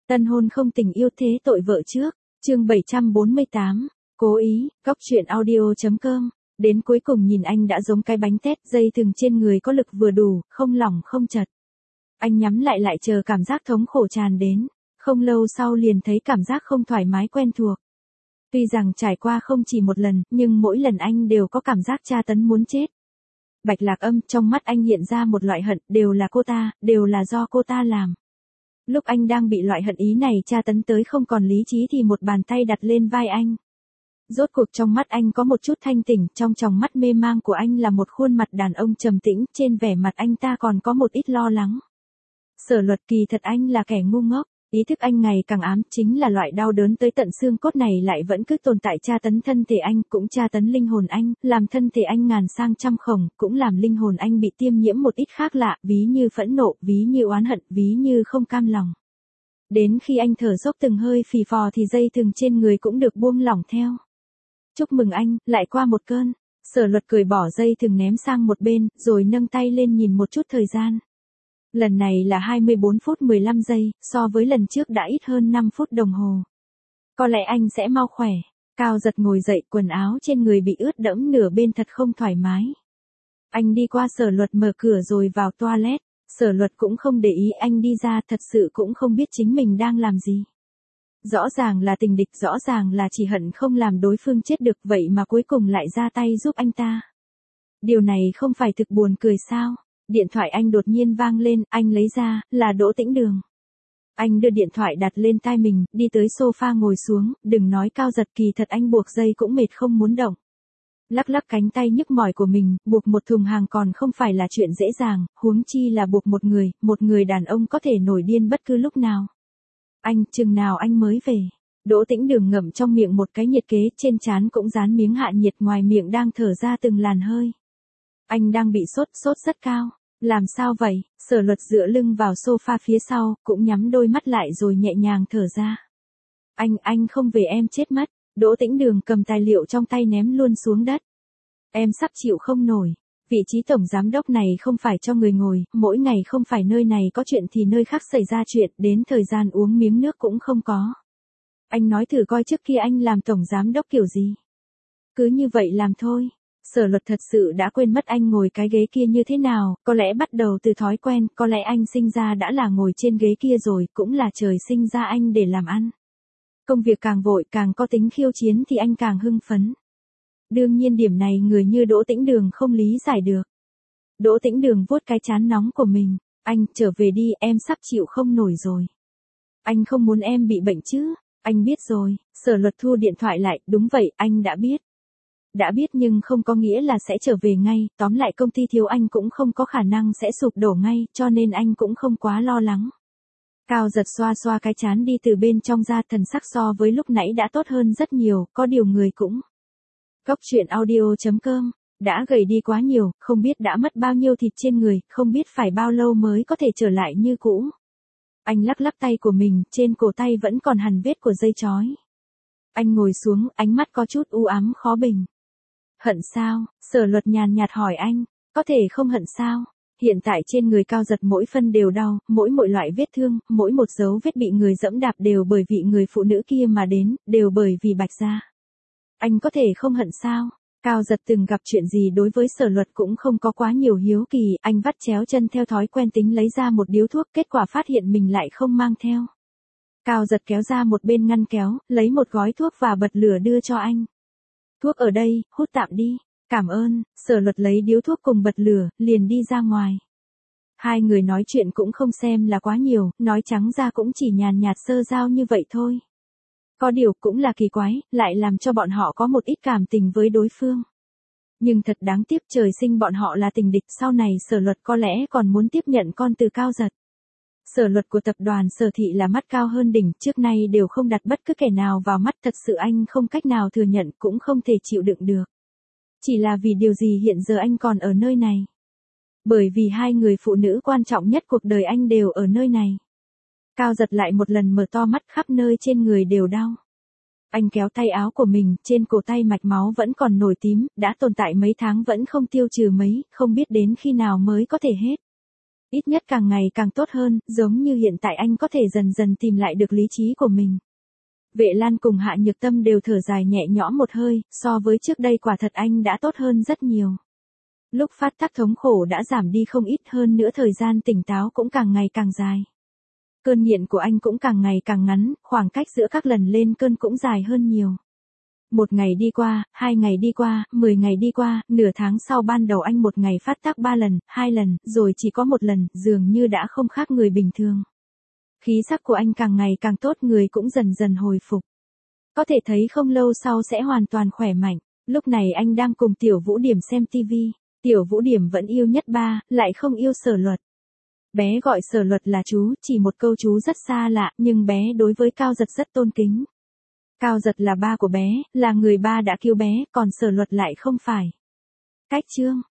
Tân hôn không tình yêu thế tội vợ trước, chương 748, cố ý, góc truyện audio.com. Đến cuối cùng nhìn anh đã giống cái bánh tét, dây thừng trên người có lực vừa đủ, không lỏng không chật. Anh nhắm lại chờ cảm giác thống khổ tràn đến, không lâu sau liền thấy cảm giác không thoải mái quen thuộc. Tuy rằng trải qua không chỉ một lần, nhưng mỗi lần anh đều có cảm giác tra tấn muốn chết. Bạch Lạc Âm, trong mắt anh hiện ra một loại hận, đều là cô ta, đều là do cô ta làm. Lúc anh đang bị loại hận ý này tra tấn tới không còn lý trí thì một bàn tay đặt lên vai anh. Rốt cuộc trong mắt anh có một chút thanh tỉnh, trong tròng mắt mê mang của anh là một khuôn mặt đàn ông trầm tĩnh, trên vẻ mặt anh ta còn có một ít lo lắng. Sở Luật, kỳ thật anh là kẻ ngu ngốc, ý thức anh ngày càng ám, chính là loại đau đớn tới tận xương cốt này lại vẫn cứ tồn tại, tra tấn thân thể anh, cũng tra tấn linh hồn anh, làm thân thể anh ngàn sang trăm khổng, cũng làm linh hồn anh bị tiêm nhiễm một ít khác lạ, ví như phẫn nộ, ví như oán hận, ví như không cam lòng. Đến khi anh thở dốc từng hơi phì phò thì dây thừng trên người cũng được buông lỏng theo. Chúc mừng anh, lại qua một cơn. Sở Luật cười bỏ dây thừng ném sang một bên, rồi nâng tay lên nhìn một chút thời gian. Lần này là 24 phút 15 giây, so với lần trước đã ít hơn 5 phút đồng hồ. Có lẽ anh sẽ mau khỏe. Cao Giật ngồi dậy, quần áo trên người bị ướt đẫm nửa bên thật không thoải mái. Anh đi qua Sở Luật mở cửa rồi vào toilet. Sở Luật cũng không để ý, anh đi ra thật sự cũng không biết chính mình đang làm gì. Rõ ràng là tình địch, rõ ràng là chỉ hận không làm đối phương chết được, vậy mà cuối cùng lại ra tay giúp anh ta. Điều này không phải thực buồn cười sao? Điện thoại anh đột nhiên vang lên, anh lấy ra, là Đỗ Tĩnh Đường. Anh đưa điện thoại đặt lên tai mình, đi tới sofa ngồi xuống, đừng nói Cao Giật, kỳ thật anh buộc dây cũng mệt không muốn động. Lắc lắc cánh tay nhức mỏi của mình, buộc một thùng hàng còn không phải là chuyện dễ dàng, huống chi là buộc một người đàn ông có thể nổi điên bất cứ lúc nào. Anh, chừng nào anh mới về? Đỗ Tĩnh Đường ngậm trong miệng một cái nhiệt kế, trên trán cũng dán miếng hạ nhiệt, ngoài miệng đang thở ra từng làn hơi. Anh đang bị sốt rất cao. Làm sao vậy? Sở Luật dựa lưng vào sofa phía sau, cũng nhắm đôi mắt lại rồi nhẹ nhàng thở ra. Anh không về em chết mất. Đỗ Tĩnh Đường cầm tài liệu trong tay ném luôn xuống đất. Em sắp chịu không nổi. Vị trí tổng giám đốc này không phải cho người ngồi, mỗi ngày không phải nơi này có chuyện thì nơi khác xảy ra chuyện, đến thời gian uống miếng nước cũng không có. Anh nói thử coi trước kia anh làm tổng giám đốc kiểu gì. Cứ như vậy làm thôi. Sở Luật thật sự đã quên mất anh ngồi cái ghế kia như thế nào, có lẽ bắt đầu từ thói quen, có lẽ anh sinh ra đã là ngồi trên ghế kia rồi, cũng là trời sinh ra anh để làm ăn. Công việc càng vội, càng có tính khiêu chiến thì anh càng hưng phấn. Đương nhiên điểm này người như Đỗ Tĩnh Đường không lý giải được. Đỗ Tĩnh Đường vuốt cái trán nóng của mình, anh, trở về đi, em sắp chịu không nổi rồi. Anh không muốn em bị bệnh chứ, anh biết rồi. Sở Luật thu điện thoại lại, đúng vậy, anh đã biết. Đã biết nhưng không có nghĩa là sẽ trở về ngay, tóm lại công ty thiếu anh cũng không có khả năng sẽ sụp đổ ngay, cho nên anh cũng không quá lo lắng. Cao Giật xoa xoa cái trán đi từ bên trong ra, thần sắc so với lúc nãy đã tốt hơn rất nhiều, có điều người cũng. Góc truyện audio.com, đã gầy đi quá nhiều, không biết đã mất bao nhiêu thịt trên người, không biết phải bao lâu mới có thể trở lại như cũ. Anh lắc lắc tay của mình, trên cổ tay vẫn còn hằn vết của dây chói. Anh ngồi xuống, ánh mắt có chút u ám khó bình. Hận sao? Sở Luật nhàn nhạt hỏi anh, có thể không hận sao? Hiện tại trên người Cao Giật mỗi phân đều đau, mỗi loại vết thương, mỗi một dấu vết bị người dẫm đạp đều bởi vì người phụ nữ kia mà đến, đều bởi vì Bạch gia. Anh có thể không hận sao? Cao Giật từng gặp chuyện gì đối với Sở Luật cũng không có quá nhiều hiếu kỳ, anh vắt chéo chân theo thói quen tính lấy ra một điếu thuốc, kết quả phát hiện mình lại không mang theo. Cao Giật kéo ra một bên ngăn kéo, lấy một gói thuốc và bật lửa đưa cho anh. Thuốc ở đây, hút tạm đi. Cảm ơn. Sở Luật lấy điếu thuốc cùng bật lửa, liền đi ra ngoài. Hai người nói chuyện cũng không xem là quá nhiều, nói trắng ra cũng chỉ nhàn nhạt sơ giao như vậy thôi. Có điều cũng là kỳ quái, lại làm cho bọn họ có một ít cảm tình với đối phương. Nhưng thật đáng tiếc, trời sinh bọn họ là tình địch, sau này Sở Luật có lẽ còn muốn tiếp nhận con từ Cao Giật. Sở Luật của tập đoàn Sở Thị là mắt cao hơn đỉnh, trước nay đều không đặt bất cứ kẻ nào vào mắt, thật sự anh không cách nào thừa nhận, cũng không thể chịu đựng được. Chỉ là vì điều gì hiện giờ anh còn ở nơi này? Bởi vì hai người phụ nữ quan trọng nhất cuộc đời anh đều ở nơi này. Cao Giật lại một lần mở to mắt, khắp nơi trên người đều đau. Anh kéo tay áo của mình, trên cổ tay mạch máu vẫn còn nổi tím, đã tồn tại mấy tháng vẫn không tiêu trừ mấy, không biết đến khi nào mới có thể hết. Ít nhất càng ngày càng tốt hơn, giống như hiện tại anh có thể dần dần tìm lại được lý trí của mình. Vệ Lan cùng Hạ Nhược Tâm đều thở dài nhẹ nhõm một hơi, so với trước đây quả thật anh đã tốt hơn rất nhiều. Lúc phát tác thống khổ đã giảm đi không ít, hơn nữa thời gian tỉnh táo cũng càng ngày càng dài. Cơn nghiện của anh cũng càng ngày càng ngắn, khoảng cách giữa các lần lên cơn cũng dài hơn nhiều. 1 ngày đi qua, 2 ngày đi qua, 10 ngày đi qua, nửa tháng sau ban đầu anh một ngày phát tác 3 lần, 2 lần, rồi chỉ có 1 lần, dường như đã không khác người bình thường. Khí sắc của anh càng ngày càng tốt, người cũng dần dần hồi phục. Có thể thấy không lâu sau sẽ hoàn toàn khỏe mạnh. Lúc này anh đang cùng Tiểu Vũ Điểm xem TV. Tiểu Vũ Điểm vẫn yêu Nhất Ba, lại không yêu Sở Luật. Bé gọi Sở Luật là chú, chỉ một câu chú rất xa lạ, nhưng bé đối với Cao Giật rất tôn kính. Cao Giật là ba của bé, là người ba đã cứu bé, còn Sở Luật lại không phải. Cách chương